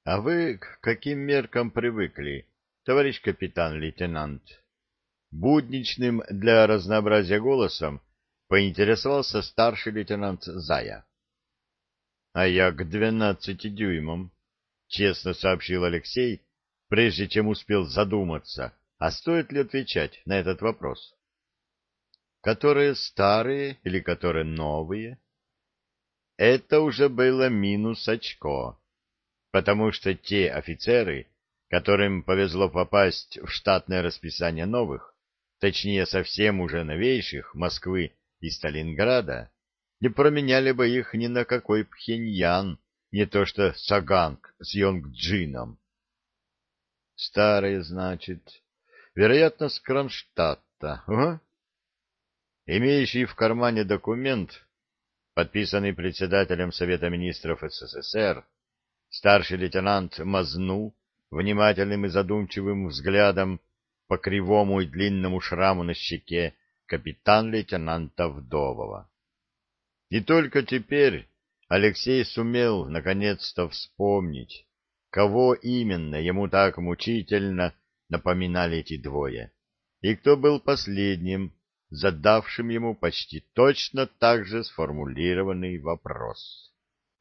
А вы к каким меркам привыкли, товарищ капитан-лейтенант? Будничным для разнообразия голосом поинтересовался старший лейтенант Зая. — А я к 12 дюймам, — честно сообщил Алексей, прежде чем успел задуматься, а стоит ли отвечать на этот вопрос. — Которые старые или которые новые? Это уже было минус очко, потому что те офицеры, которым повезло попасть в штатное расписание новых, точнее совсем уже новейших, Москвы и Сталинграда, не променяли бы их ни на какой Пхеньян, не то что Саганг с Йонгджином. Старые, значит, вероятно, с Кронштадта, ага? Имеющий в кармане документ, подписанный председателем Совета министров СССР, старший лейтенант мазнул внимательным и задумчивым взглядом по кривому и длинному шраму на щеке капитан-лейтенанта Вдовова. И только теперь Алексей сумел наконец-то вспомнить, кого именно ему так мучительно напоминали эти двое, и кто был последним, задавшим ему почти точно так же сформулированный вопрос.